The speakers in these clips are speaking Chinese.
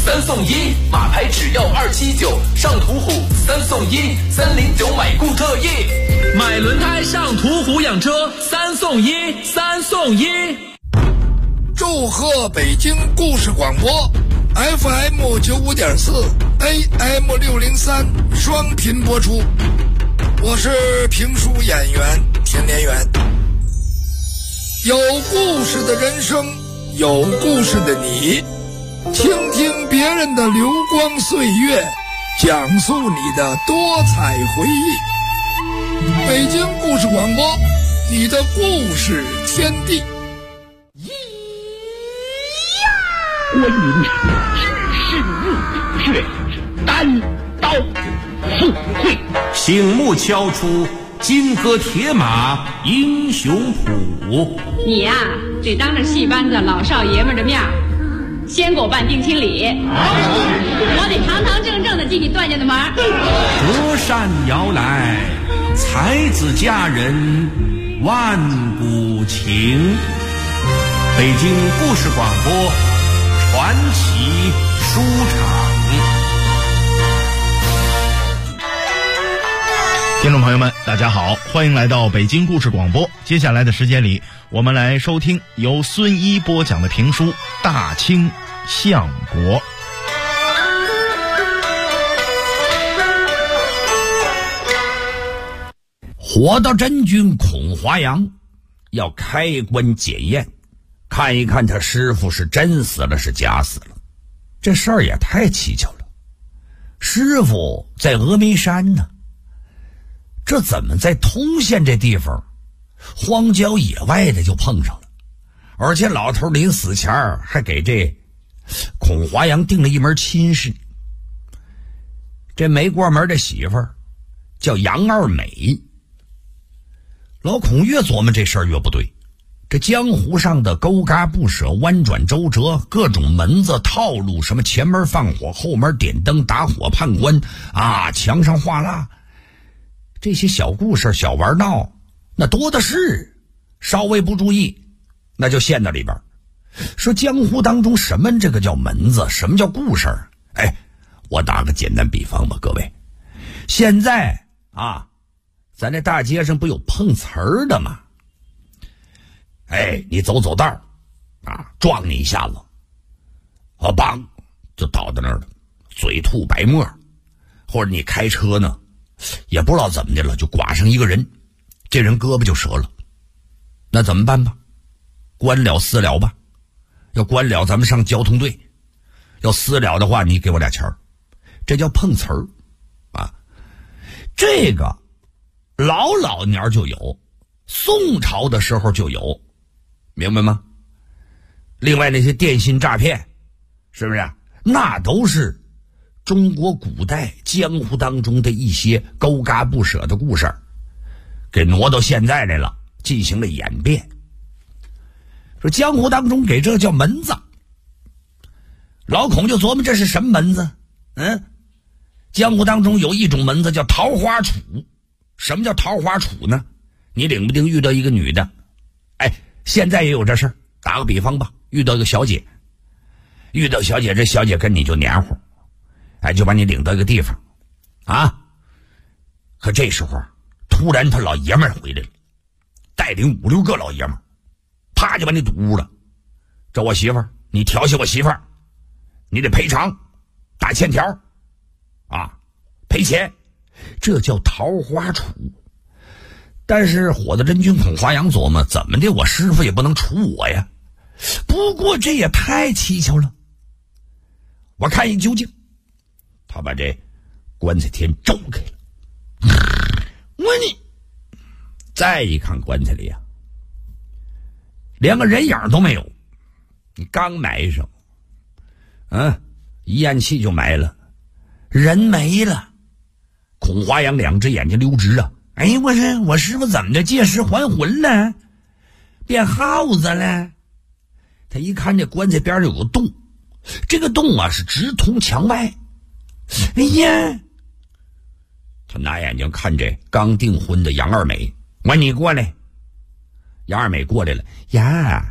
3送1，马牌只要279，上途虎3送1，309买固特异，买轮胎上途虎养车3送1，3送1。 祝贺北京故事广播 FM 95.4 AM 603双频播出，我是评书演员田连元。有故事的人生，有故事的你，倾听别人的流光岁月，讲述你的多彩回忆。北京故事广播，你的故事天地。 观音神入血，单刀赴会， 醒目敲出金戈铁马英雄谱。 你呀，只当着戏班子老少爷们的面先给我办定亲礼，我得堂堂正正的进你段家的门。 隔山摇来，才子佳人万古情。北京故事广播传奇书场。 听众朋友们大家好，欢迎来到北京故事广播。接下来的时间里，我们来收听由孙一播讲的评书《大清相国》。 活到真君孔华阳要开棺检验，看一看他师傅是真死了是假死了。这事儿也太蹊跷了，师傅在峨眉山呢，这怎么在通县这地方荒郊野外的就碰上了？而且老头临死前还给这孔华阳定了一门亲事。这没过门的媳妇儿叫杨二美。老孔越琢磨这事儿越不对，这江湖上的勾嘎不舍、弯转周折，各种门子套路，什么前门放火，后门点灯打火判官啊，墙上画蜡，这些小故事小玩闹那多的是，稍微不注意那就陷到里边。说江湖当中什么这个叫门子，什么叫故事？哎，我打个简单比方吧，各位，现在啊咱这大街上不有碰瓷儿的吗？哎，你走道啊，撞你一下子，梆就倒在那儿了，嘴吐白沫。或者你开车呢，也不知道怎么的了，就刮上一个人，这人胳膊就折了，那怎么办吧？关了私了吧，要关了咱们上交通队，要私了的话你给我俩钱儿，这叫碰瓷儿啊。这个老年就有，宋朝的时候就有，明白吗？另外那些电信诈骗，是不是？那都是中国古代江湖当中的一些勾嘎不舍的故事，给挪到现在来了，进行了演变。说江湖当中给这叫门子，老孔就琢磨这是什么门子？江湖当中有一种门子叫桃花杵。什么叫桃花杵呢？你领不定遇到一个女的，哎，现在也有这事儿。打个比方吧，遇到一个小姐，这小姐跟你就黏糊，哎，就把你领到一个地方啊。可这时候突然他老爷们儿回来了，带领5、6个老爷们儿，啪就把你堵屋了。这我媳妇儿，你调戏我媳妇儿，你得赔偿，打欠条啊，赔钱。这叫桃花杵。但是火的真君孔华阳琢磨，怎么的我师傅也不能处我呀，不过这也太蹊跷了，我看一究竟。他把这棺材天周开了，我你再一看棺材里啊，连个人影都没有，你刚埋上一咽气就埋了，人没了。孔华阳2只眼睛溜直啊！哎，我师傅怎么的借尸还魂了，变耗子了？他一看这棺材边上有个洞，这个洞啊是直通墙外。哎呀，他拿眼睛看这刚订婚的杨二美，我说你过来。杨二美过来了呀，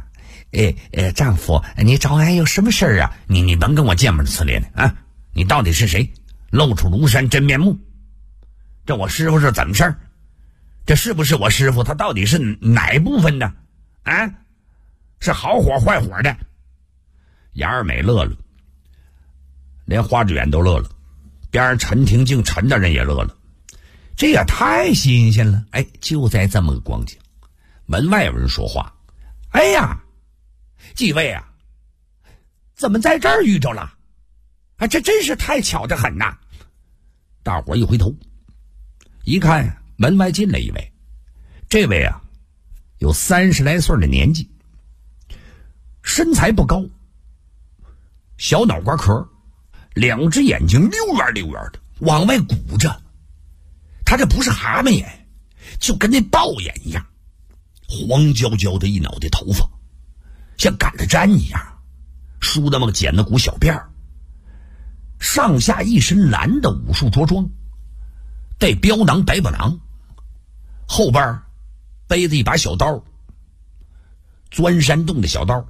丈夫，你找俺有什么事儿啊？你甭跟我见面呲咧的啊！你到底是谁？露出庐山真面目。这我师傅是怎么事儿？这是不是我师傅？他到底是哪部分的？啊？是好火坏火的？杨二美乐了，连花志远都乐了，边上陈廷敬陈大人也乐了。这也太新鲜了！哎，就在这么个光景，门外有人说话：“哎呀，几位啊，怎么在这儿遇着了？啊，这真是太巧得很呐！”大伙一回头，一看门外进来一位，这位啊，有30来岁的年纪，身材不高，小脑瓜壳，2只眼睛溜圆溜圆的往外鼓着。他这不是蛤蟆眼，就跟那豹眼一样，黄焦焦的一脑袋头发，像赶了毡一样，梳那么个剪子骨小辫儿，上下一身蓝的武术着装，带标囊白布囊，后边背着一把小刀，钻山洞的小刀，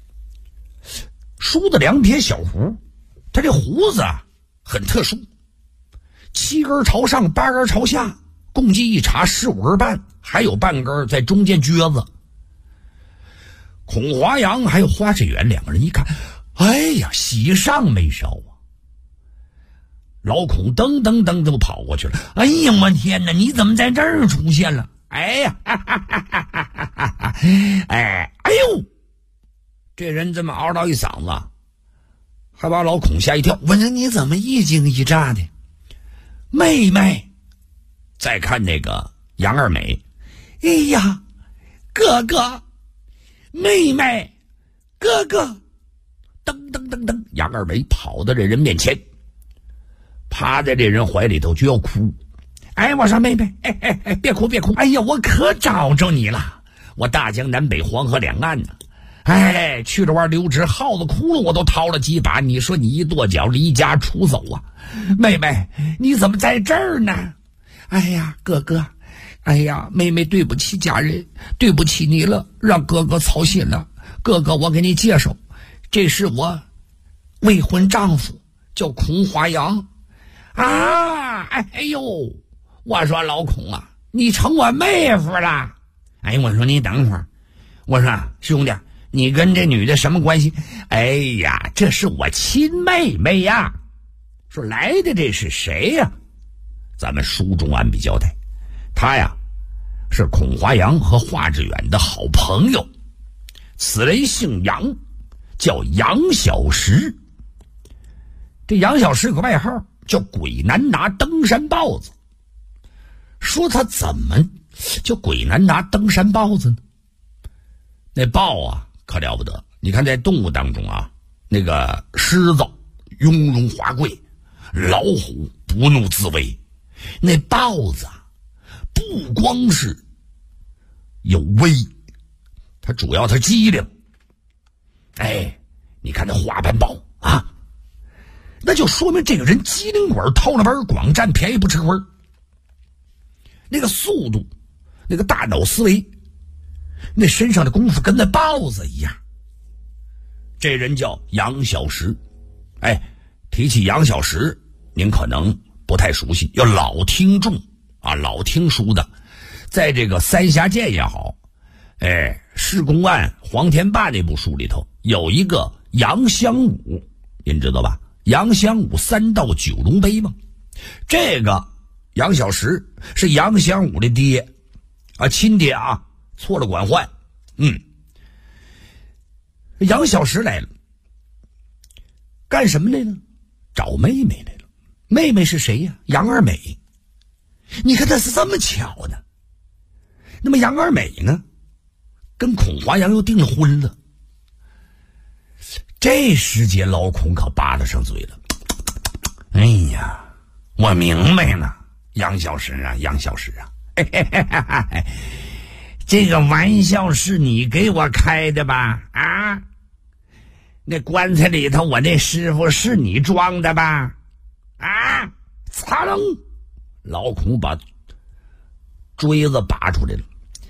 梳的2撇小胡，他这胡子啊很特殊，7根朝上，8根朝下，共计一茬15根半，还有半根在中间撅子。孔华阳还有花志远2个人一看，哎呀，喜上眉梢啊！老孔噔噔噔就跑过去了。哎呀，我天哪，你怎么在这儿出现了？哎呀，哎呦，这人这么嗷叨一嗓子，还把老孔吓一跳。问你怎么一惊一乍的？妹妹，再看那个杨二美，哎呀，哥哥，妹妹，哥哥，噔噔噔噔，杨二美跑到这人面前，趴在这人怀里头就要哭。哎，我说妹妹，别哭别哭，哎呀，我可找着你了，我大江南北黄河两岸呢。哎，去了玩溜直耗子窟窿我都掏了几把，你说你一跺脚离家出走啊？妹妹，你怎么在这儿呢？哎呀，哥哥，哎呀，妹妹对不起家人，对不起你了，让哥哥操心了。哥哥，我给你介绍，这是我未婚丈夫，叫孔华阳。啊，哎呦，我说老孔啊，你成我妹夫了。哎，我说你等会儿，我说兄弟，你跟这女的什么关系？哎呀，这是我亲妹妹呀。说来的这是谁呀？咱们书中按笔交代，他呀是孔华阳和华志远的好朋友，此人姓杨，叫杨小石。这杨小石有个外号叫鬼难拿登山豹子。说他怎么叫鬼难拿登山豹子呢？那豹啊可了不得，你看在动物当中啊，那个狮子雍容华贵，老虎不怒自威，那豹子啊不光是有威，它主要它机灵。哎，你看那花斑豹啊，那就说明这个人机灵鬼，偷了门广占便宜不吃亏，那个速度，那个大脑思维，那身上的功夫跟那豹子一样。这人叫杨小石。哎，提起杨小石，您可能不太熟悉，要老听众啊，老听书的，在这个三峡剑也好，哎，施公案黄天霸那部书里头有一个杨香武，您知道吧？杨香武3道9龙杯吗？这个杨小石是杨香武的爹啊，亲爹啊，错了管换。杨小石来了，干什么来了？找妹妹来了。妹妹是谁呀？杨二美。你看他是这么巧的。那么杨二美呢，跟孔华阳又订了婚了。这时节老孔可扒拉上嘴了。哎呀，我明白了，杨小石啊，杨小石啊，这个玩笑是你给我开的吧？啊，那棺材里头我那师傅是你装的吧？啊，擦楞，老孔把锥子拔出来了。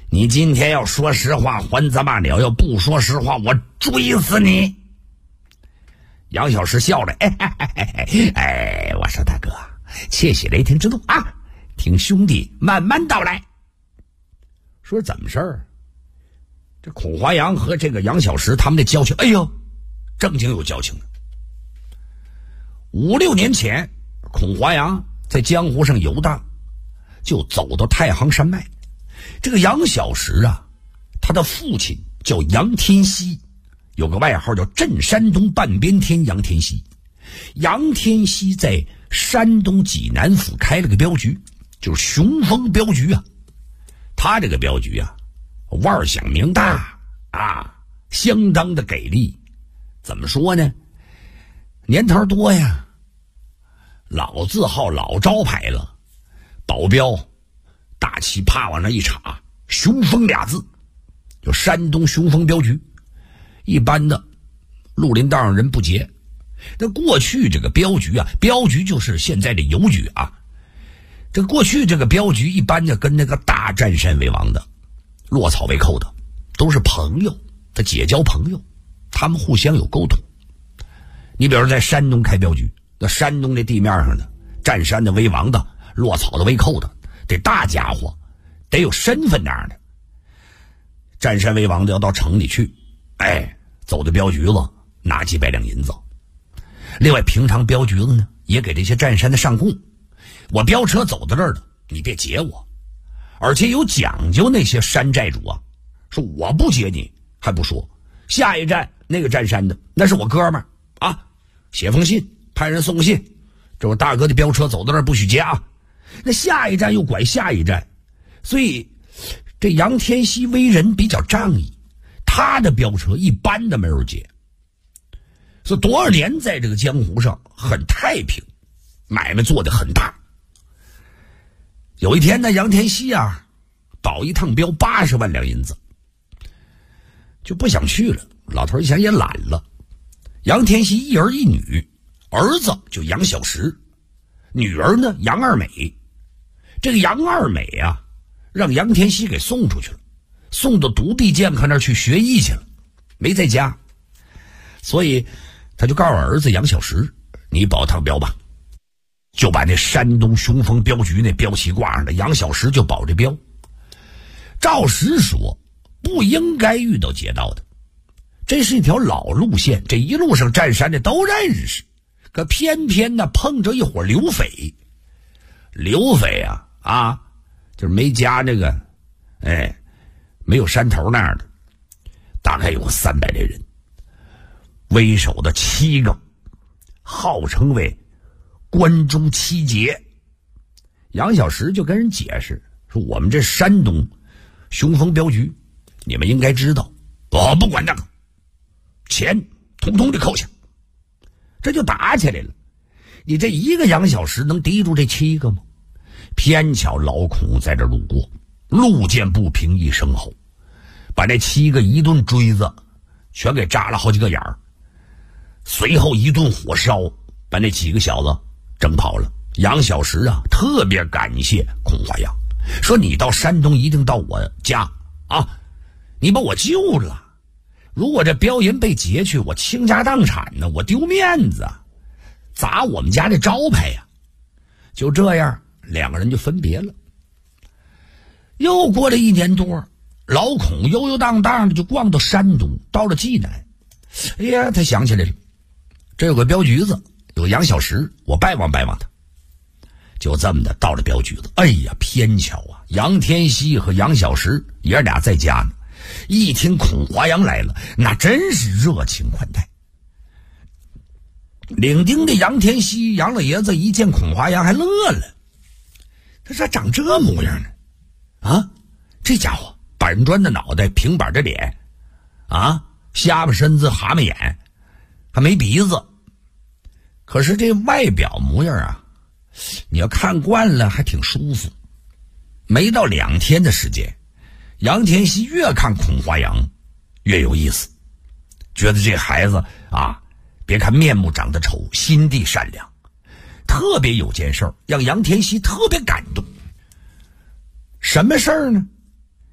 你今天要说实话还怎么了？要不说实话我追死你。杨小石笑了，我说大哥，且喜雷霆之怒啊，听兄弟慢慢道来。说怎么事儿？这孔华阳和这个杨小石他们的交情，哎呦，正经有交情的。5、6年前，孔华阳在江湖上游荡，就走到太行山脉。这个杨小石啊，他的父亲叫杨天锡，有个外号叫镇山东半边天杨天锡。杨天锡在山东济南府开了个镖局，就是雄风镖局啊。他这个镖局啊，腕响名大啊，相当的给力。怎么说呢？年头多呀，老字号老招牌了，保镖大旗啪往那一插，雄风俩字，就山东雄风镖局。一般的绿林道上人不结。那过去这个镖局啊，镖局就是现在的邮局啊。这过去这个镖局一般的跟那个大占山为王的、落草为寇的都是朋友，他结交朋友，他们互相有沟通。你比如在山东开镖局，那山东这地面上的占山的为王的、落草的为寇的，这大家伙得有身份那样的。占山为王的要到城里去，走的镖局子拿几百两银子。另外平常镖局子呢也给这些占山的上供，我镖车走到这儿了，你别劫我。而且有讲究，那些山寨主啊，说我不劫你还不说，下一站那个占山的那是我哥们儿啊，写封信派人送个信，这我大哥的镖车走到这儿不许劫啊。那下一站又拐下一站，所以这杨天锡为人比较仗义，他的镖车一般的没人劫，所以多少年在这个江湖上很太平，买卖做得很大。有一天呢，杨天锡啊保一趟镖80万两银子，就不想去了。老头一想也懒了。杨天锡一儿一女，儿子就杨小石，女儿呢杨二美。这个杨二美啊让杨天锡给送出去了，送到独臂剑客那儿去学艺去了，没在家。所以他就告诉儿子杨小石，你保趟镖吧。就把那山东雄风镖局那镖旗挂上的，杨小石就保这镖。照实说不应该遇到劫道的，这是一条老路线，这一路上占山的都认识。可偏偏呢碰着一伙刘匪。刘匪啊就是没加这个没有山头那样的，大概有300来人，为首的7个，号称为关中7杰。杨小石就跟人解释说，我们这山东雄风镖局你们应该知道，我不管那个，钱统统的扣下。这就打起来了。你这一个杨小石能敌住这7个吗？偏巧老孔在这路过，路见不平一声吼，把那7个一顿锥子全给扎了好几个眼儿，随后一顿火烧把那几个小子整跑了。杨小石啊特别感谢孔华阳，说你到山东一定到我家啊，你把我救了，如果这镖银被劫去，我倾家荡产呢，我丢面子，砸我们家这招牌呀。就这样2个人就分别了。又过了1年多，老孔悠悠荡荡的就逛到山东，到了济南。哎呀，他想起来了，这有个镖局子，有个杨小石，我拜望拜望他。就这么的到了镖局子，哎呀，偏巧啊，杨天锡和杨小石爷俩在家呢。一听孔华阳来了，那真是热情款待。领丁的杨天锡杨老爷子一见孔华阳还乐了，他说长这模样呢啊，这家伙板砖的脑袋，平板的脸啊，瞎巴身子，蛤蟆眼，还没鼻子。可是这外表模样啊，你要看惯了还挺舒服。没到2天的时间，杨天锡越看孔华阳越有意思，觉得这孩子啊，别看面目长得丑，心地善良。特别有件事儿让杨天锡特别感动。什么事儿呢？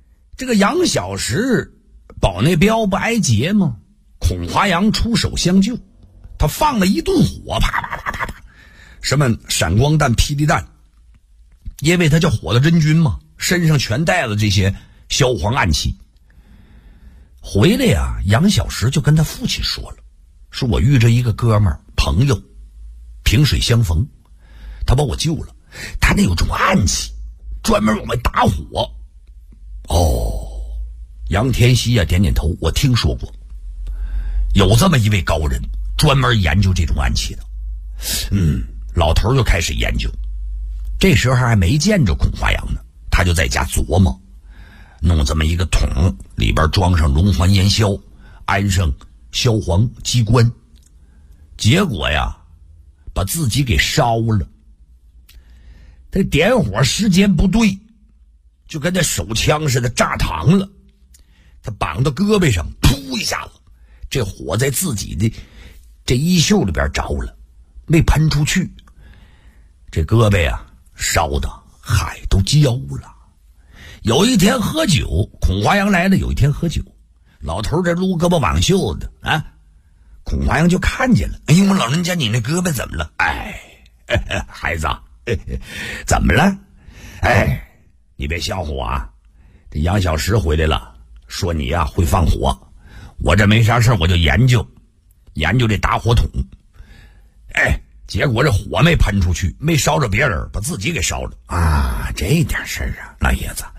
这个杨小石保那镖不挨劫吗？孔华阳出手相救，他放了一顿火，啪啪啪啪啪，什么闪光弹、霹雳弹，因为他叫火的真君嘛，身上全带了这些硝磺暗器。回来呀，杨小石就跟他父亲说了，说我遇着一个哥们儿朋友，萍水相逢，他把我救了，他那有种暗器，专门往外打火。哦，杨天锡点点头，我听说过，有这么一位高人，专门研究这种暗器的。老头就开始研究，这时候还没见着孔华阳呢，他就在家琢磨，弄这么一个桶，里边装上龙环烟硝，安上硝磺机关，结果呀，把自己给烧了。这点火时间不对，就跟那手枪似的炸膛了。他绑到胳膊上，噗一下子，这火在自己的这衣袖里边着了，没喷出去。这胳膊啊，烧的海都焦了。有一天喝酒，孔华阳来了，有一天喝酒，老头这撸胳膊挽袖子啊，孔华阳就看见了。哎呦，老人家你那胳膊怎么了？孩子怎么了？你别笑话我啊，这杨小石回来了，说你呀会放火，我这没啥事我就研究这打火筒，结果这火没喷出去，没烧着别人，把自己给烧了啊！这点事儿啊，老爷子，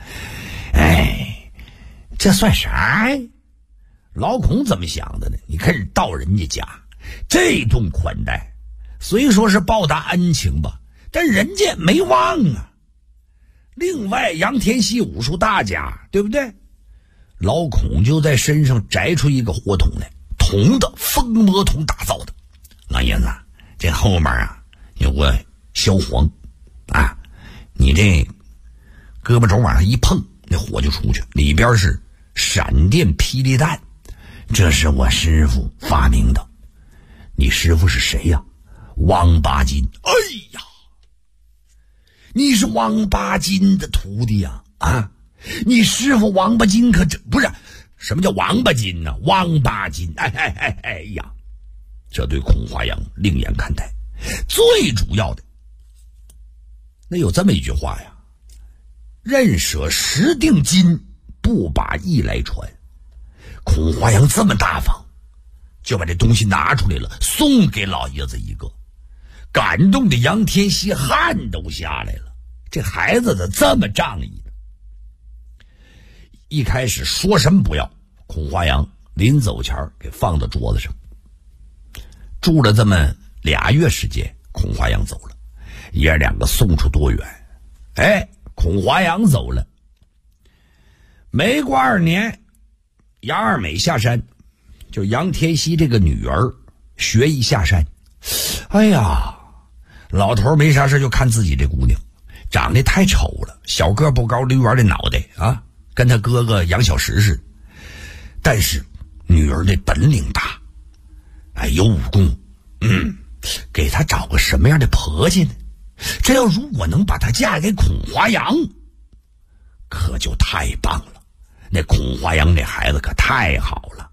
这算啥呀？老孔怎么想的呢？你看到人家家这顿款待，虽说是报答恩情吧，但人家没忘啊。另外，杨天锡武术大家，对不对？老孔就在身上摘出一个火筒来，铜的蜂魔铜打造的。老爷子，这后面啊有个硝磺啊，你这胳膊肘往上一碰，那火就出去，里边是闪电霹雳弹，这是我师傅发明的。你师傅是谁呀？王八金。哎呀，你是王八金的徒弟呀？啊，你师傅王八金可这不是什么叫王八金呢？王八金，哎呀，这对孔华阳另眼看待。最主要的，那有这么一句话呀：任舍十锭金，不把义来传。孔华阳这么大方，就把这东西拿出来了，送给老爷子一个，感动的杨天锡汗都下来了。这孩子怎么这么仗义呢？一开始说什么不要，孔华阳临走前给放到桌子上。住了这么2月时间，孔华阳走了，爷两个送出多远？孔华阳走了，没过2年，杨二美下山，就杨天锡这个女儿学艺下山。哎呀，老头没啥事就看自己这姑娘，长得太丑了，小个不高，溜圆的脑袋啊，跟他哥哥杨小石似的。但是女儿这本领大，有武功，给他找个什么样的婆家呢？这要如果能把她嫁给孔华阳，可就太棒了。那孔华阳那孩子可太好了。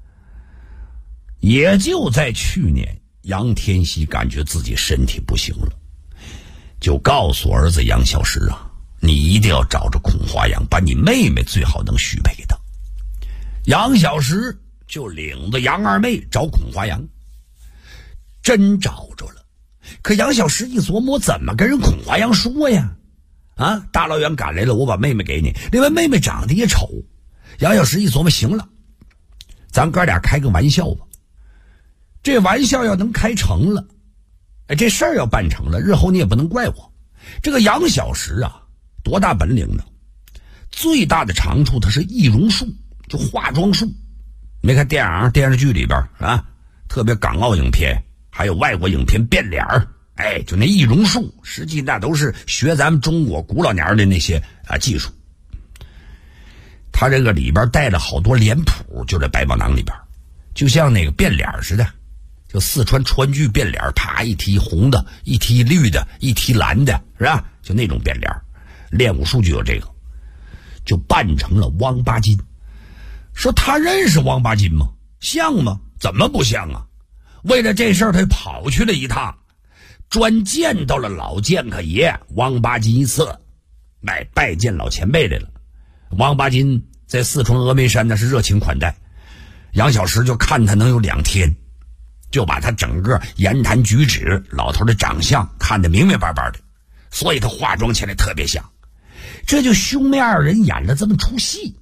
也就在去年，杨天锡感觉自己身体不行了，就告诉儿子杨小石啊，你一定要找着孔华阳，把你妹妹最好能许配给他。杨小石就领着杨二妹找孔华阳，真找着了。可杨小石一琢磨，怎么跟人孔华阳说呀？啊，大老远赶来了，我把妹妹给你，另外妹妹长得也丑。杨小石一琢磨，行了，咱哥俩开个玩笑吧。这玩笑要能开成了，这事儿要办成了，日后你也不能怪我。这个杨小石啊，多大本领呢？最大的长处他是易容术，就化妆术。没看电影电视剧里边啊，特别港澳影片还有外国影片变脸儿，就那易容术，实际那都是学咱们中国古老年的那些技术。他这个里边带了好多脸谱，就在百宝囊里边，就像那个变脸似的，就四川川剧变脸，啪一提红的，一提绿的，一提蓝的，是吧？就那种变脸，练武术就有这个。 就扮成了王八金，说他认识王八金吗？像吗？怎么不像啊？为了这事儿他跑去了一趟，专见到了老剑客爷王八金一次，拜见老前辈来了。王八金在四川峨眉山那是热情款待，杨小石就看他能有2天，就把他整个言谈举止、老头的长相看得明明白白的，所以他化妆起来特别像。这就兄妹2人演了这么出戏，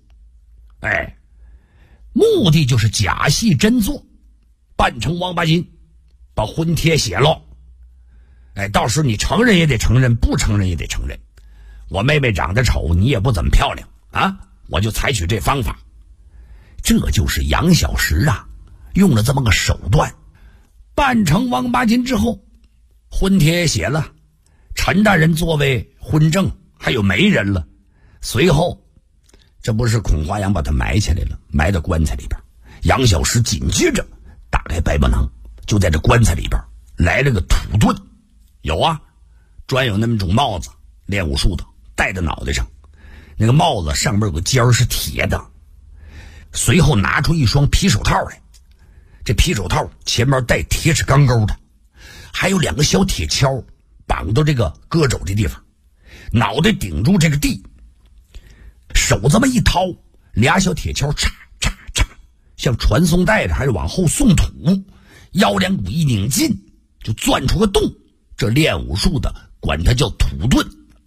目的就是假戏真做，扮成王八金，把婚帖写了。到时候你承认也得承认，不承认也得承认。我妹妹长得丑，你也不怎么漂亮啊，我就采取这方法。这就是杨小石用了这么个手段，扮成王八金之后，婚帖也写了，陈大人作为婚证，还有媒人了。随后这不是孔华阳把他埋起来了，埋到棺材里边。杨小石紧接着打开百宝囊，就在这棺材里边来了个土遁。有专有那么种帽子，练武术的戴在脑袋上，那个帽子上面有个尖儿是铁的。随后拿出一双皮手套来，这皮手套前面带铁齿钢钩的，还有2个小铁锹绑到这个胳肘的地方，脑袋顶住这个地，手这么一掏，2小铁锹嚓嚓嚓，像传送带的还是往后送土，腰2股一拧劲，就钻出个洞。这练武术的管它叫土遁。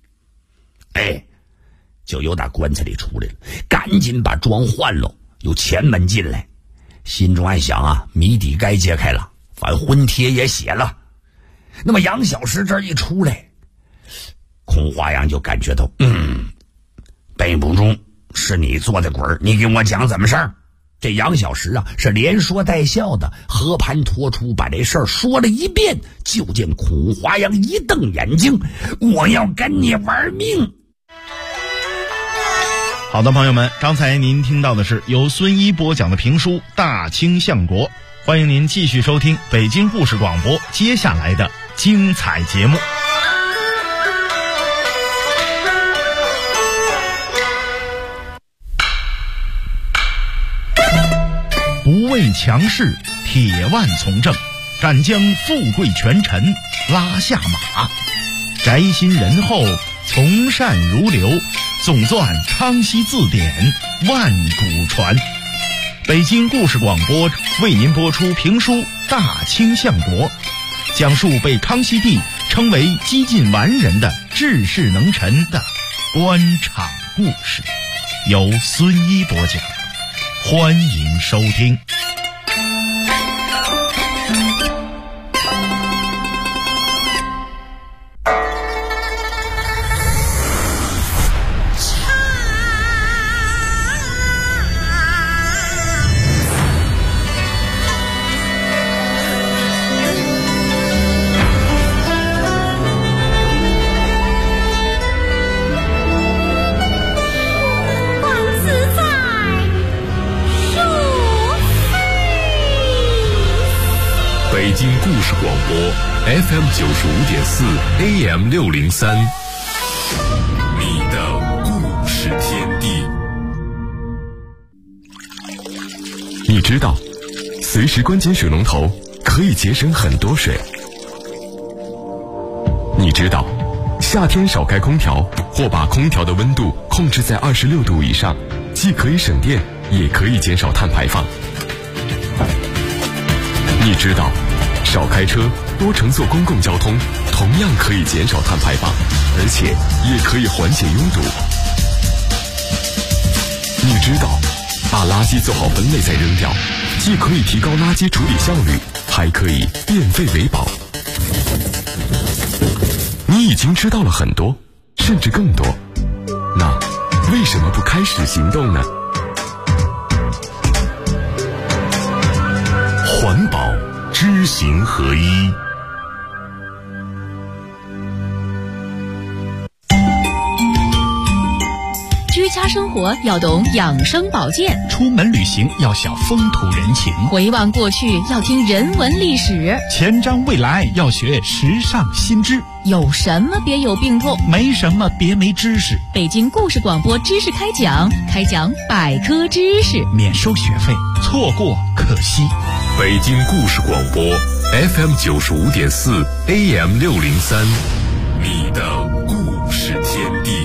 就由打棺材里出来了，赶紧把妆换了，又前门进来，心中暗想谜底该揭开了，反正婚帖也写了。那么杨小石这一出来，孔华阳就感觉到背不住，是你做的鬼，你给我讲怎么事儿。这杨小石是连说带笑的和盘托出，把这事儿说了一遍。就见孔华阳一瞪眼睛，我要跟你玩命。 好的，朋友们，刚才您听到的是由孙一播讲的评书《大清相国》，欢迎您继续收听北京故事广播接下来的精彩节目。不畏强势，铁腕从政，敢将富贵权臣拉下马，宅心仁厚，从善如流，总纂康熙字典，万古传。北京故事广播为您播出评书《大清相国》，讲述被康熙帝称为几近完人的治世能臣的官场故事，由孙一播讲，欢迎收听。 北京故事广播 FM 95.4 AM 603，你的故事天地。你知道，随时关紧水龙头可以节省很多水。你知道，夏天少开空调或把空调的温度控制在26度以上，既可以省电，也可以减少碳排放。你知道，少开车，多乘坐公共交通，同样可以减少碳排放，而且也可以缓解拥堵。你知道，把垃圾做好分类再扔掉，既可以提高垃圾处理效率，还可以变废为宝。你已经知道了很多，甚至更多，那为什么不开始行动呢？环保知行合一。 居家生活要懂养生保健， 出门旅行要晓风土人情， 回望过去要听人文历史， 前瞻未来要学时尚新知。 有什么别有病痛， 没什么别没知识。 北京故事广播知识开讲百科知识， 免收学费，错过可惜。 北京故事广播 FM 95.4 AM 603，你的故事天地。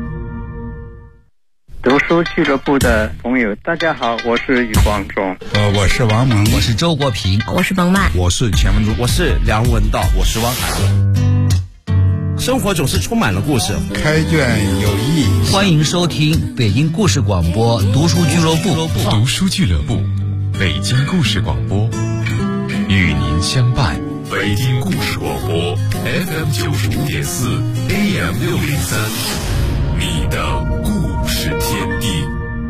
读书俱乐部的朋友，大家好，我是余光中。 我是王蒙， 我是周国平， 我是冯曼， 我是钱文珠，我是梁文道，我是汪海。生活总是充满了故事， 开卷有益。 欢迎收听北京故事广播读书俱乐部。 读书俱乐部，北京故事广播，与您相伴。北京故事广播 FM 95.4 AM 603，你的故事天地。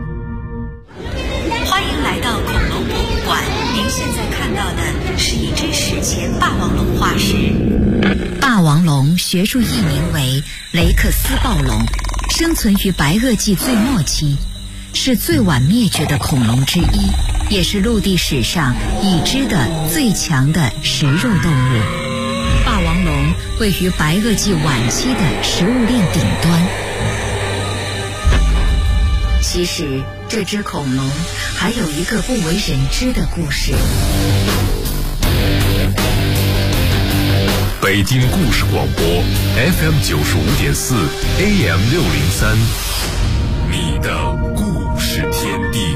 欢迎来到恐龙博物馆，您现在看到的是一只史前霸王龙化石。 霸王龙学术译名为雷克斯暴龙，生存于白垩纪最末期，是最晚灭绝的恐龙之一，也是陆地史上已知的最强的食肉动物。霸王龙位于白垩纪晚期的食物链顶端。其实这只恐龙还有一个不为人知的故事。 北京故事广播 FM 95.4 AM 603，你的故事天地。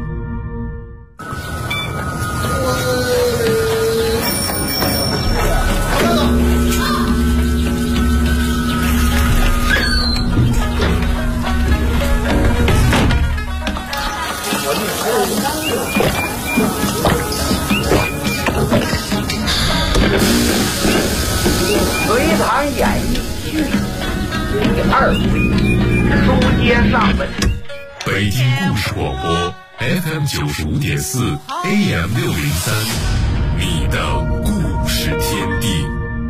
隋唐演义序第2回，书接上文。 北京故事广播 FM 95.4 AM 603，你的故事天地。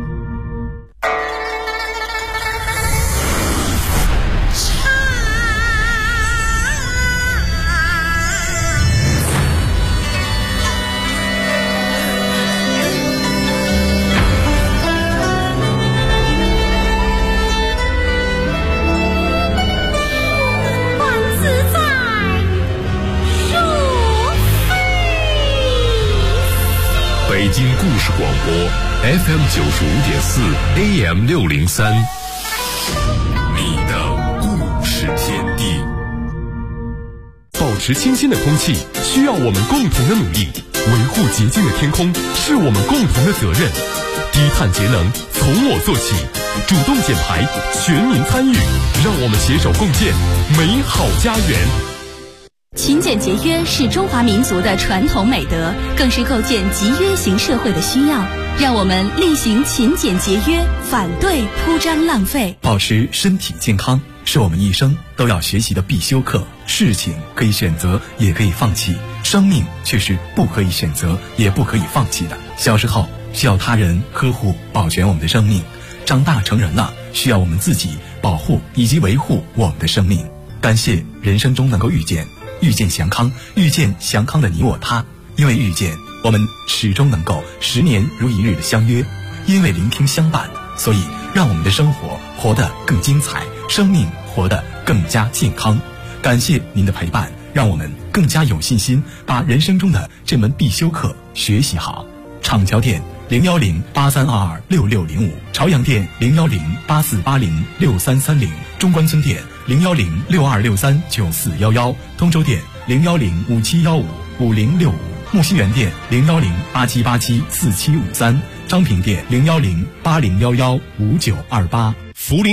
北京故事广播 FM 95.4 AM 603，你的故事天地。 保持清新的空气需要我们共同的努力，维护洁净的天空是我们共同的责任。低碳节能从我做起，主动减排，全民参与，让我们携手共建美好家园。 勤俭节约是中华民族的传统美德，更是构建集约型社会的需要。让我们力行勤俭节约，反对铺张浪费。 保持身体健康是我们一生都要学习的必修课。事情可以选择，也可以放弃，生命却是不可以选择，也不可以放弃的。小时候需要他人呵护保全我们的生命，长大成人了需要我们自己保护以及维护我们的生命。感谢人生中能够遇见祥康，遇见祥康的你我他。因为遇见，我们始终能够10年如一日的相约；因为聆听相伴，所以让我们的生活活得更精彩，生命活得更加健康。感谢您的陪伴，让我们更加有信心把人生中的这门必修课学习好。厂桥店01083226605，朝阳店01084806330，中关村店01062639411，通州店01057155065，木樨园店01087874753，张平店01080115928。 涪陵